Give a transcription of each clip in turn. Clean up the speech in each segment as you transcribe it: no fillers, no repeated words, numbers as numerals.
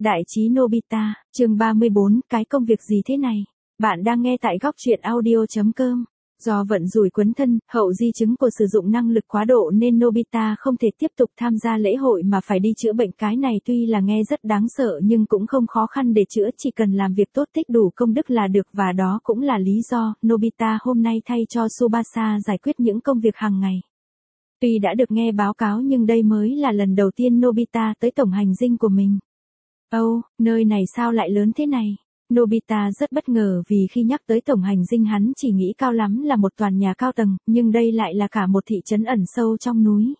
Đại trí Nobita, chương 34, cái công việc gì thế này? Bạn đang nghe tại góc truyện audio.com. Do vận rủi quấn thân, hậu di chứng của sử dụng năng lực quá độ nên Nobita không thể tiếp tục tham gia lễ hội mà phải đi chữa bệnh. Cái này tuy là nghe rất đáng sợ nhưng cũng không khó khăn để chữa, chỉ cần làm việc tốt tích đủ công đức là được, và đó cũng là lý do Nobita hôm nay thay cho Tsubasa giải quyết những công việc hàng ngày. Tuy đã được nghe báo cáo nhưng đây mới là lần đầu tiên Nobita tới tổng hành dinh của mình. Nơi này sao lại lớn thế này? Nobita rất bất ngờ vì khi nhắc tới tổng hành dinh hắn chỉ nghĩ cao lắm là một tòa nhà cao tầng, nhưng đây lại là cả một thị trấn ẩn sâu trong núi.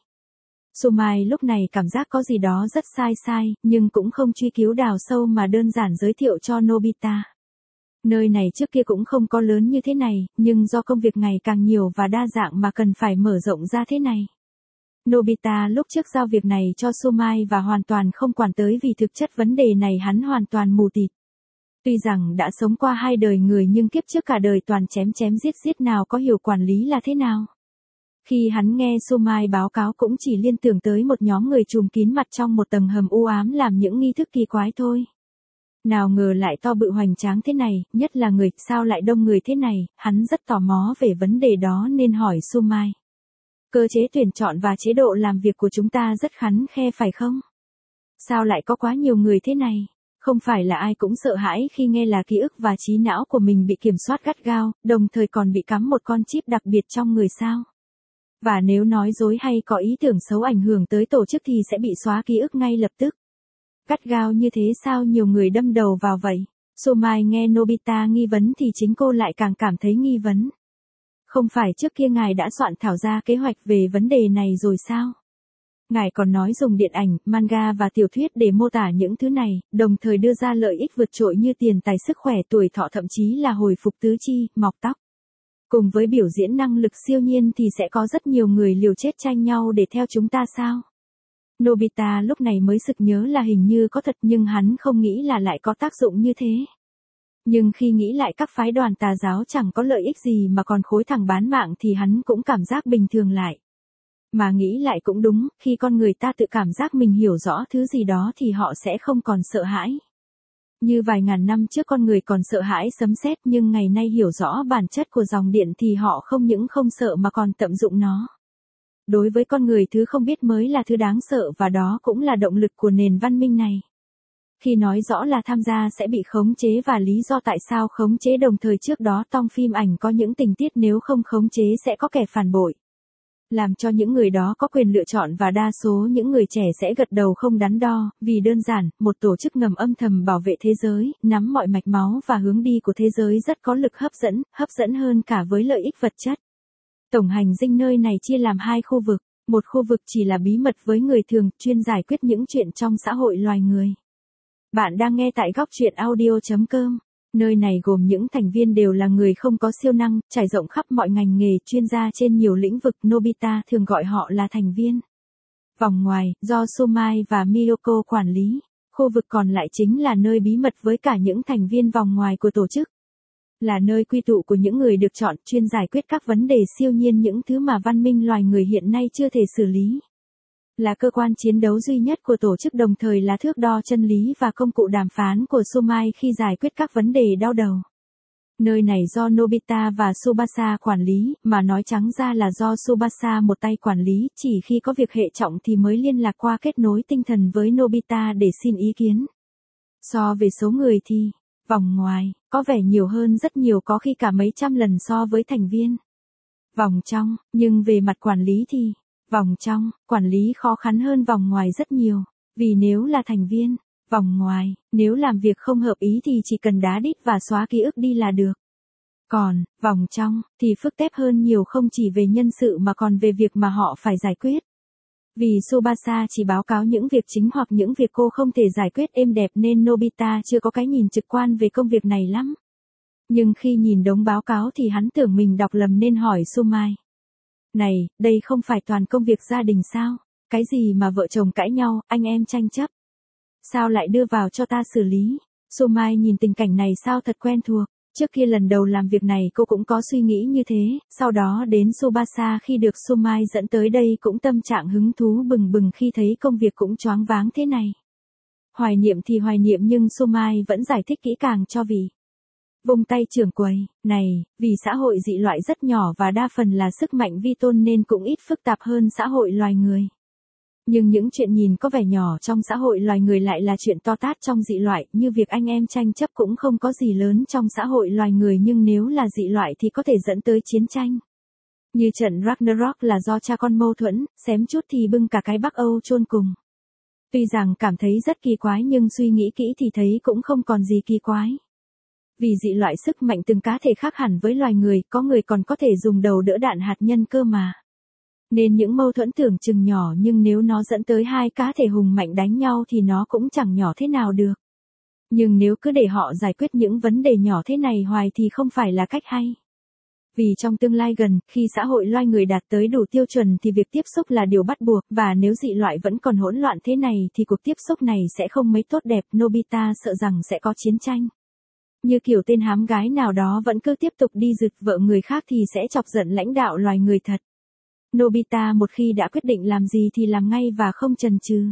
Sumai lúc này cảm giác có gì đó rất sai, nhưng cũng không truy cứu đào sâu mà đơn giản giới thiệu cho Nobita. Nơi này trước kia cũng không có lớn như thế này, nhưng do công việc ngày càng nhiều và đa dạng mà cần phải mở rộng ra thế này. Nobita lúc trước giao việc này cho Sumai và hoàn toàn không quản tới, vì thực chất vấn đề này hắn hoàn toàn mù tịt. Tuy rằng đã sống qua 2 đời người nhưng kiếp trước cả đời toàn chém giết nào có hiểu quản lý là thế nào. Khi hắn nghe Sumai báo cáo cũng chỉ liên tưởng tới một nhóm người trùm kín mặt trong một tầng hầm u ám làm những nghi thức kỳ quái thôi. Nào ngờ lại to bự hoành tráng thế này, nhất là người, sao lại đông người thế này, hắn rất tò mò về vấn đề đó nên hỏi Sumai. Cơ chế tuyển chọn và chế độ làm việc của chúng ta rất khắt khe phải không? Sao lại có quá nhiều người thế này? Không phải là ai cũng sợ hãi khi nghe là ký ức và trí não của mình bị kiểm soát gắt gao, đồng thời còn bị cắm một con chip đặc biệt trong người sao? Và nếu nói dối hay có ý tưởng xấu ảnh hưởng tới tổ chức thì sẽ bị xóa ký ức ngay lập tức. Gắt gao như thế sao nhiều người đâm đầu vào vậy? Sumai nghe Nobita nghi vấn thì chính cô lại càng cảm thấy nghi vấn. Không phải trước kia ngài đã soạn thảo ra kế hoạch về vấn đề này rồi sao? Ngài còn nói dùng điện ảnh, manga và tiểu thuyết để mô tả những thứ này, đồng thời đưa ra lợi ích vượt trội như tiền tài sức khỏe tuổi thọ, thậm chí là hồi phục tứ chi, mọc tóc. Cùng với biểu diễn năng lực siêu nhiên thì sẽ có rất nhiều người liều chết tranh nhau để theo chúng ta sao? Nobita lúc này mới sực nhớ là hình như có thật, nhưng hắn không nghĩ là lại có tác dụng như thế. Nhưng khi nghĩ lại các phái đoàn tà giáo chẳng có lợi ích gì mà còn khối thằng bán mạng thì hắn cũng cảm giác bình thường lại. Mà nghĩ lại cũng đúng, khi con người ta tự cảm giác mình hiểu rõ thứ gì đó thì họ sẽ không còn sợ hãi. Như vài ngàn năm trước con người còn sợ hãi sấm sét, nhưng ngày nay hiểu rõ bản chất của dòng điện thì họ không những không sợ mà còn tận dụng nó. Đối với con người, thứ không biết mới là thứ đáng sợ, và đó cũng là động lực của nền văn minh này. Khi nói rõ là tham gia sẽ bị khống chế và lý do tại sao khống chế, đồng thời trước đó trong phim ảnh có những tình tiết nếu không khống chế sẽ có kẻ phản bội. Làm cho những người đó có quyền lựa chọn và đa số những người trẻ sẽ gật đầu không đắn đo, vì đơn giản, một tổ chức ngầm âm thầm bảo vệ thế giới, nắm mọi mạch máu và hướng đi của thế giới rất có lực hấp dẫn hơn cả với lợi ích vật chất. Tổng hành dinh nơi này chia làm 2 khu vực, một khu vực chỉ là bí mật với người thường, chuyên giải quyết những chuyện trong xã hội loài người. Bạn đang nghe tại góc truyện audio.com. Nơi này gồm những thành viên đều là người không có siêu năng, trải rộng khắp mọi ngành nghề, chuyên gia trên nhiều lĩnh vực. Nobita thường gọi họ là thành viên. Vòng ngoài, do Sumai và Miyoko quản lý. Khu vực còn lại chính là nơi bí mật với cả những thành viên vòng ngoài của tổ chức. Là nơi quy tụ của những người được chọn, chuyên giải quyết các vấn đề siêu nhiên, những thứ mà văn minh loài người hiện nay chưa thể xử lý. Là cơ quan chiến đấu duy nhất của tổ chức, đồng thời là thước đo chân lý và công cụ đàm phán của Sumai khi giải quyết các vấn đề đau đầu. Nơi này do Nobita và Tsubasa quản lý, mà nói trắng ra là do Tsubasa một tay quản lý, chỉ khi có việc hệ trọng thì mới liên lạc qua kết nối tinh thần với Nobita để xin ý kiến. So về số người thì, vòng ngoài, có vẻ nhiều hơn rất nhiều, có khi cả mấy trăm lần so với thành viên. Vòng trong, nhưng về mặt quản lý thì, vòng trong, quản lý khó khăn hơn vòng ngoài rất nhiều, vì nếu là thành viên, vòng ngoài, nếu làm việc không hợp ý thì chỉ cần đá đít và xóa ký ức đi là được. Còn, vòng trong, thì phức tạp hơn nhiều, không chỉ về nhân sự mà còn về việc mà họ phải giải quyết. Vì Tsubasa chỉ báo cáo những việc chính hoặc những việc cô không thể giải quyết êm đẹp nên Nobita chưa có cái nhìn trực quan về công việc này lắm. Nhưng khi nhìn đống báo cáo thì hắn tưởng mình đọc lầm nên hỏi Sumai. Này, đây không phải toàn công việc gia đình sao? Cái gì mà vợ chồng cãi nhau, anh em tranh chấp? Sao lại đưa vào cho ta xử lý? Sumai nhìn tình cảnh này sao thật quen thuộc. Trước kia lần đầu làm việc này cô cũng có suy nghĩ như thế, sau đó đến Tsubasa khi được Sumai dẫn tới đây cũng tâm trạng hứng thú bừng bừng khi thấy công việc cũng choáng váng thế này. Hoài niệm thì hoài niệm nhưng Somai vẫn giải thích kỹ càng cho vị. Vung tay trưởng quầy, này, vì xã hội dị loại rất nhỏ và đa phần là sức mạnh vi tôn nên cũng ít phức tạp hơn xã hội loài người. Nhưng những chuyện nhìn có vẻ nhỏ trong xã hội loài người lại là chuyện to tát trong dị loại, như việc anh em tranh chấp cũng không có gì lớn trong xã hội loài người nhưng nếu là dị loại thì có thể dẫn tới chiến tranh. Như trận Ragnarok là do cha con mâu thuẫn, xém chút thì bưng cả cái Bắc Âu chôn cùng. Tuy rằng cảm thấy rất kỳ quái nhưng suy nghĩ kỹ thì thấy cũng không còn gì kỳ quái. Vì dị loại sức mạnh từng cá thể khác hẳn với loài người, có người còn có thể dùng đầu đỡ đạn hạt nhân cơ mà. Nên những mâu thuẫn tưởng chừng nhỏ nhưng nếu nó dẫn tới hai cá thể hùng mạnh đánh nhau thì nó cũng chẳng nhỏ thế nào được. Nhưng nếu cứ để họ giải quyết những vấn đề nhỏ thế này hoài thì không phải là cách hay. Vì trong tương lai gần, khi xã hội loài người đạt tới đủ tiêu chuẩn thì việc tiếp xúc là điều bắt buộc, và nếu dị loại vẫn còn hỗn loạn thế này thì cuộc tiếp xúc này sẽ không mấy tốt đẹp. Nobita sợ rằng sẽ có chiến tranh. Như kiểu tên hám gái nào đó vẫn cứ tiếp tục đi rực vợ người khác thì sẽ chọc giận lãnh đạo loài người thật. Nobita một khi đã quyết định làm gì thì làm ngay và không chần chừ.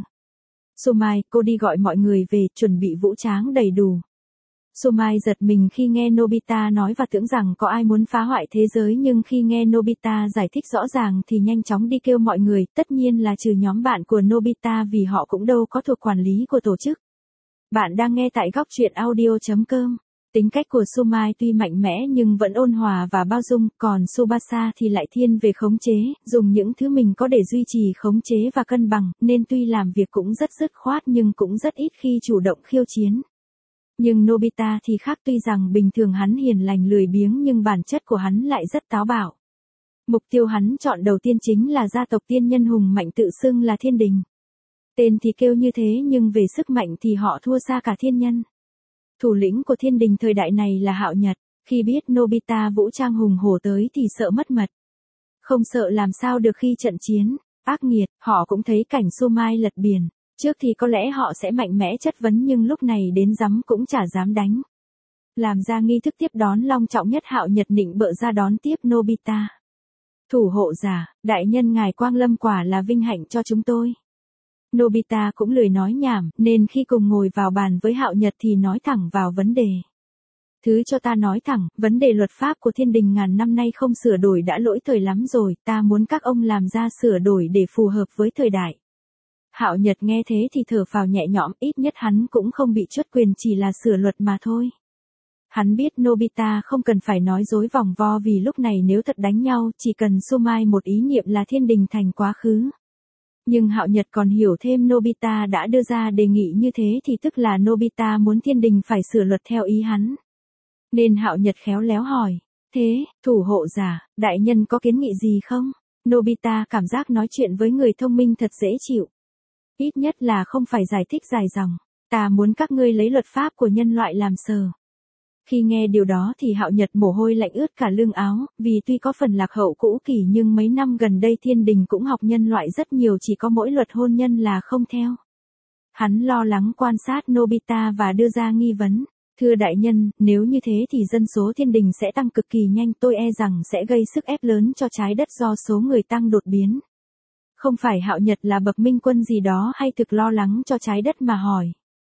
Somai, cô đi gọi mọi người về, chuẩn bị vũ trang đầy đủ. Somai giật mình khi nghe Nobita nói và tưởng rằng có ai muốn phá hoại thế giới nhưng khi nghe Nobita giải thích rõ ràng thì nhanh chóng đi kêu mọi người, tất nhiên là trừ nhóm bạn của Nobita vì họ cũng đâu có thuộc quản lý của tổ chức. Bạn đang nghe tại góc truyện audio.com. Tính cách của Somai tuy mạnh mẽ nhưng vẫn ôn hòa và bao dung, còn Tsubasa thì lại thiên về khống chế, dùng những thứ mình có để duy trì khống chế và cân bằng, nên tuy làm việc cũng rất dứt khoát nhưng cũng rất ít khi chủ động khiêu chiến. Nhưng Nobita thì khác, tuy rằng bình thường hắn hiền lành lười biếng nhưng bản chất của hắn lại rất táo bạo. Mục tiêu hắn chọn đầu tiên chính là gia tộc tiên nhân hùng mạnh tự xưng là Thiên Đình. Tên thì kêu như thế nhưng về sức mạnh thì họ thua xa cả thiên nhân. Thủ lĩnh của Thiên Đình thời đại này là Hạo Nhật, khi biết Nobita vũ trang hùng hổ tới thì sợ mất mật. Không sợ làm sao được khi trận chiến, ác nghiệt, họ cũng thấy cảnh Somai lật biển. Trước thì có lẽ họ sẽ mạnh mẽ chất vấn nhưng lúc này đến giắm cũng chả dám đánh. Làm ra nghi thức tiếp đón long trọng nhất, Hạo Nhật nịnh bợ ra đón tiếp Nobita. Thủ hộ giả, đại nhân ngài quang lâm quả là vinh hạnh cho chúng tôi. Nobita cũng lười nói nhảm, nên khi cùng ngồi vào bàn với Hạo Nhật thì nói thẳng vào vấn đề. Thứ cho ta nói thẳng, vấn đề luật pháp của Thiên Đình ngàn năm nay không sửa đổi đã lỗi thời lắm rồi, ta muốn các ông làm ra sửa đổi để phù hợp với thời đại. Hạo Nhật nghe thế thì thở phào nhẹ nhõm, ít nhất hắn cũng không bị truất quyền, chỉ là sửa luật mà thôi. Hắn biết Nobita không cần phải nói dối vòng vo vì lúc này nếu thật đánh nhau chỉ cần Somai một ý niệm là Thiên Đình thành quá khứ. Nhưng Hạo Nhật còn hiểu thêm Nobita đã đưa ra đề nghị như thế thì tức là Nobita muốn Thiên Đình phải sửa luật theo ý hắn. Nên Hạo Nhật khéo léo hỏi, thế, thủ hộ giả, đại nhân có kiến nghị gì không? Nobita cảm giác nói chuyện với người thông minh thật dễ chịu. Ít nhất là không phải giải thích dài dòng. Ta muốn các ngươi lấy luật pháp của nhân loại làm sờ. Khi nghe điều đó thì Hạo Nhật mồ hôi lạnh ướt cả lưng áo, vì tuy có phần lạc hậu cũ kỷ nhưng mấy năm gần đây Thiên Đình cũng học nhân loại rất nhiều, chỉ có mỗi luật hôn nhân là không theo. Hắn lo lắng quan sát Nobita và đưa ra nghi vấn. Thưa đại nhân, nếu như thế thì dân số Thiên Đình sẽ tăng cực kỳ nhanh, tôi e rằng sẽ gây sức ép lớn cho trái đất do số người tăng đột biến. Không phải Hạo Nhật là bậc minh quân gì đó hay thực lo lắng cho trái đất mà hỏi.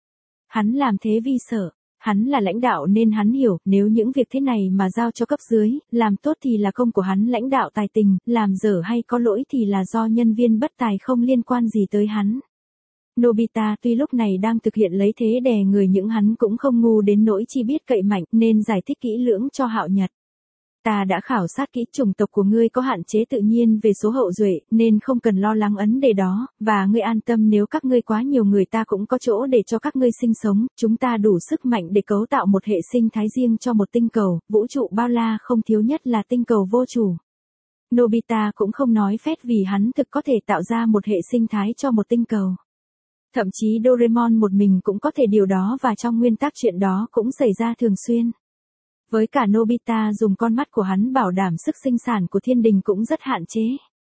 Hắn làm thế vì sợ. Hắn là lãnh đạo nên hắn hiểu, nếu những việc thế này mà giao cho cấp dưới, làm tốt thì là công của hắn lãnh đạo tài tình, làm dở hay có lỗi thì là do nhân viên bất tài không liên quan gì tới hắn. Nobita tuy lúc này đang thực hiện lấy thế đè người nhưng hắn cũng không ngu đến nỗi chỉ biết cậy mạnh nên giải thích kỹ lưỡng cho Hạo Nhật. Ta đã khảo sát kỹ, chủng tộc của ngươi có hạn chế tự nhiên về số hậu duệ, nên không cần lo lắng vấn đề đó, và ngươi an tâm, nếu các ngươi quá nhiều người ta cũng có chỗ để cho các ngươi sinh sống, chúng ta đủ sức mạnh để cấu tạo một hệ sinh thái riêng cho một tinh cầu, vũ trụ bao la không thiếu nhất là tinh cầu vô chủ. Nobita cũng không nói phét vì hắn thực có thể tạo ra một hệ sinh thái cho một tinh cầu. Thậm chí Doraemon một mình cũng có thể điều đó và trong nguyên tắc chuyện đó cũng xảy ra thường xuyên. Với cả Nobita dùng con mắt của hắn bảo đảm sức sinh sản của Thiên Đình cũng rất hạn chế.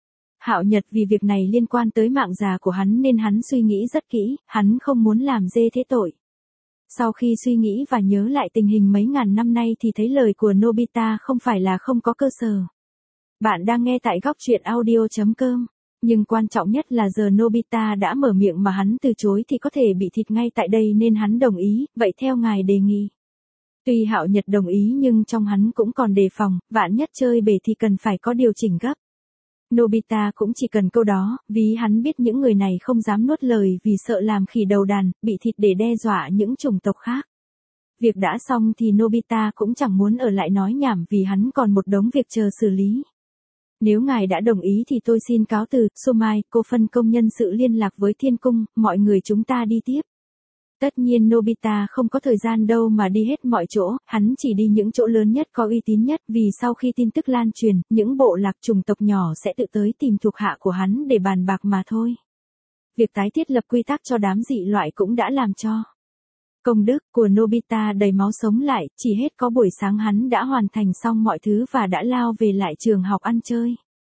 Hạo Nhật vì việc này liên quan tới mạng già của hắn nên hắn suy nghĩ rất kỹ, hắn không muốn làm dê thế tội. Sau khi suy nghĩ và nhớ lại tình hình mấy ngàn năm nay thì thấy lời của Nobita không phải là không có cơ sở. Bạn đang nghe tại góc truyện audio.com. Nhưng quan trọng nhất là giờ Nobita đã mở miệng mà hắn từ chối thì có thể bị thịt ngay tại đây nên hắn đồng ý, vậy theo ngài đề nghị. Tuy Hạo Nhật đồng ý nhưng trong hắn cũng còn đề phòng, vạn nhất chơi bể thì cần phải có điều chỉnh gấp. Nobita cũng chỉ cần câu đó, vì hắn biết những người này không dám nuốt lời vì sợ làm khỉ đầu đàn, bị thịt để đe dọa những chủng tộc khác. Việc đã xong thì Nobita cũng chẳng muốn ở lại nói nhảm vì hắn còn một đống việc chờ xử lý. Nếu ngài đã đồng ý thì tôi xin cáo từ, Somai, cô phân công nhân sự liên lạc với Thiên Cung, mọi người chúng ta đi tiếp. Tất nhiên Nobita không có thời gian đâu mà đi hết mọi chỗ, hắn chỉ đi những chỗ lớn nhất có uy tín nhất vì sau khi tin tức lan truyền, những bộ lạc chủng tộc nhỏ sẽ tự tới tìm thuộc hạ của hắn để bàn bạc mà thôi. Việc tái thiết lập quy tắc cho đám dị loại cũng đã làm cho công đức của Nobita đầy máu sống lại, chỉ hết có buổi sáng hắn đã hoàn thành xong mọi thứ và đã lao về lại trường học ăn chơi.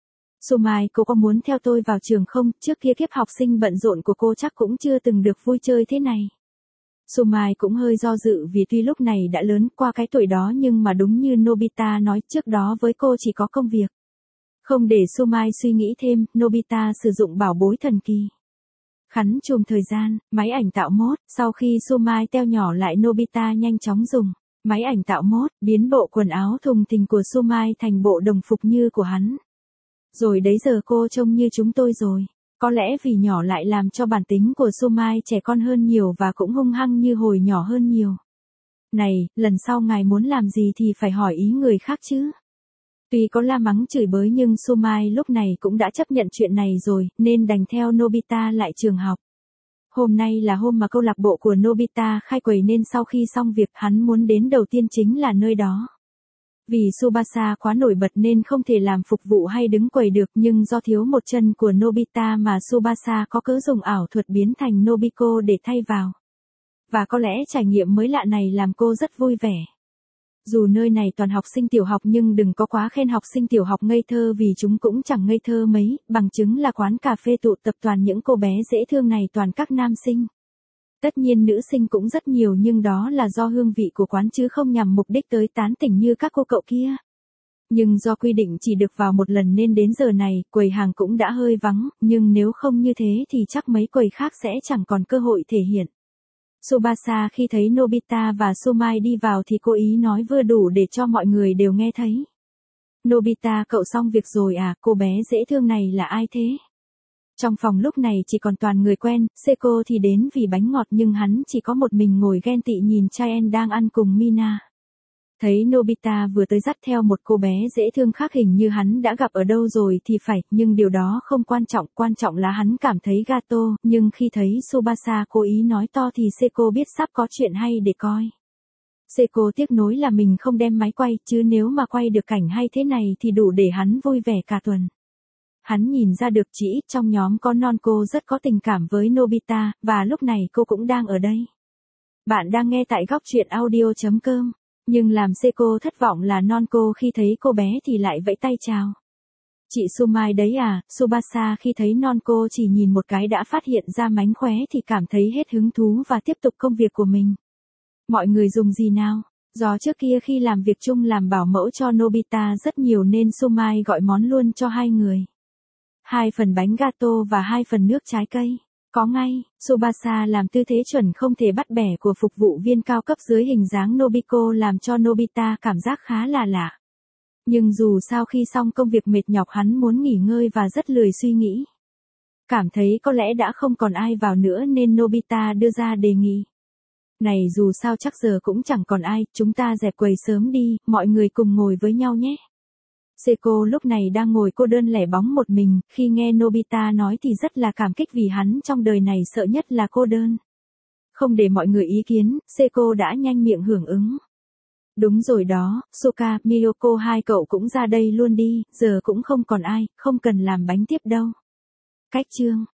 Somai, cô có muốn theo tôi vào trường không? Trước kia kiếp học sinh bận rộn của cô chắc cũng chưa từng được vui chơi thế này. Somai cũng hơi do dự vì tuy lúc này đã lớn qua cái tuổi đó nhưng mà đúng như Nobita nói trước đó với cô chỉ có công việc. Không để Somai suy nghĩ thêm, Nobita sử dụng bảo bối thần kỳ. Khắn chùm thời gian, máy ảnh tạo mốt, sau khi Somai teo nhỏ lại Nobita nhanh chóng dùng. Máy ảnh tạo mốt, biến bộ quần áo thùng thình của Somai thành bộ đồng phục như của hắn. Rồi đấy giờ cô trông như chúng tôi rồi. Có lẽ vì nhỏ lại làm cho bản tính của Somai trẻ con hơn nhiều và cũng hung hăng như hồi nhỏ hơn nhiều. Này, lần sau ngài muốn làm gì thì phải hỏi ý người khác chứ. Tuy có la mắng chửi bới nhưng Somai lúc này cũng đã chấp nhận chuyện này rồi, nên đành theo Nobita lại trường học. Hôm nay là hôm mà câu lạc bộ của Nobita khai quầy nên sau khi xong việc hắn muốn đến đầu tiên chính là nơi đó. Vì Tsubasa quá nổi bật nên không thể làm phục vụ hay đứng quầy được nhưng do thiếu một chân của Nobita mà Tsubasa có cớ dùng ảo thuật biến thành Nobiko để thay vào. Và có lẽ trải nghiệm mới lạ này làm cô rất vui vẻ. Dù nơi này toàn học sinh tiểu học nhưng đừng có quá khen học sinh tiểu học ngây thơ vì chúng cũng chẳng ngây thơ mấy, bằng chứng là quán cà phê tụ tập toàn những cô bé dễ thương này toàn các nam sinh. Tất nhiên nữ sinh cũng rất nhiều nhưng đó là do hương vị của quán chứ không nhằm mục đích tới tán tỉnh như các cô cậu kia. Nhưng do quy định chỉ được vào một lần nên đến giờ này, quầy hàng cũng đã hơi vắng, nhưng nếu không như thế thì chắc mấy quầy khác sẽ chẳng còn cơ hội thể hiện. Tsubasa khi thấy Nobita và Somai đi vào thì cố ý nói vừa đủ để cho mọi người đều nghe thấy. Nobita cậu xong việc rồi à, cô bé dễ thương này là ai thế? Trong phòng lúc này chỉ còn toàn người quen, Seiko thì đến vì bánh ngọt nhưng hắn chỉ có một mình ngồi ghen tị nhìn Chaen đang ăn cùng Mina. Thấy Nobita vừa tới dắt theo một cô bé dễ thương khác hình như hắn đã gặp ở đâu rồi thì phải, nhưng điều đó không quan trọng là hắn cảm thấy gato, nhưng khi thấy Tsubasa cố ý nói to thì Seiko biết sắp có chuyện hay để coi. Seiko tiếc nối là mình không đem máy quay, chứ nếu mà quay được cảnh hay thế này thì đủ để hắn vui vẻ cả tuần. Hắn nhìn ra được chỉ ít trong nhóm có Nonco rất có tình cảm với Nobita, và lúc này cô cũng đang ở đây. Bạn đang nghe tại góc truyện audio.com. Nhưng làm Seiko thất vọng là Nonco khi thấy cô bé thì lại vẫy tay chào. Chị Somai đấy à? Tsubasa khi thấy Nonco chỉ nhìn một cái đã phát hiện ra mánh khóe thì cảm thấy hết hứng thú và tiếp tục công việc của mình. Mọi người dùng gì nào? Do trước kia khi làm việc chung làm bảo mẫu cho Nobita rất nhiều nên Somai gọi món luôn cho hai người. 2 phần bánh gato và 2 phần nước trái cây. Có ngay, Tsubasa làm tư thế chuẩn không thể bắt bẻ của phục vụ viên cao cấp dưới hình dáng Nobiko làm cho Nobita cảm giác khá là lạ. Nhưng dù sao khi xong công việc mệt nhọc hắn muốn nghỉ ngơi và rất lười suy nghĩ. Cảm thấy có lẽ đã không còn ai vào nữa nên Nobita đưa ra đề nghị. Này dù sao chắc giờ cũng chẳng còn ai, chúng ta dẹp quầy sớm đi, mọi người cùng ngồi với nhau nhé. Seiko lúc này đang ngồi cô đơn lẻ bóng một mình, khi nghe Nobita nói thì rất là cảm kích vì hắn trong đời này sợ nhất là cô đơn. Không để mọi người ý kiến, Seiko đã nhanh miệng hưởng ứng. Đúng rồi đó, Soka, Miyoko hai cậu cũng ra đây luôn đi, giờ cũng không còn ai, không cần làm bánh tiếp đâu. Cách chương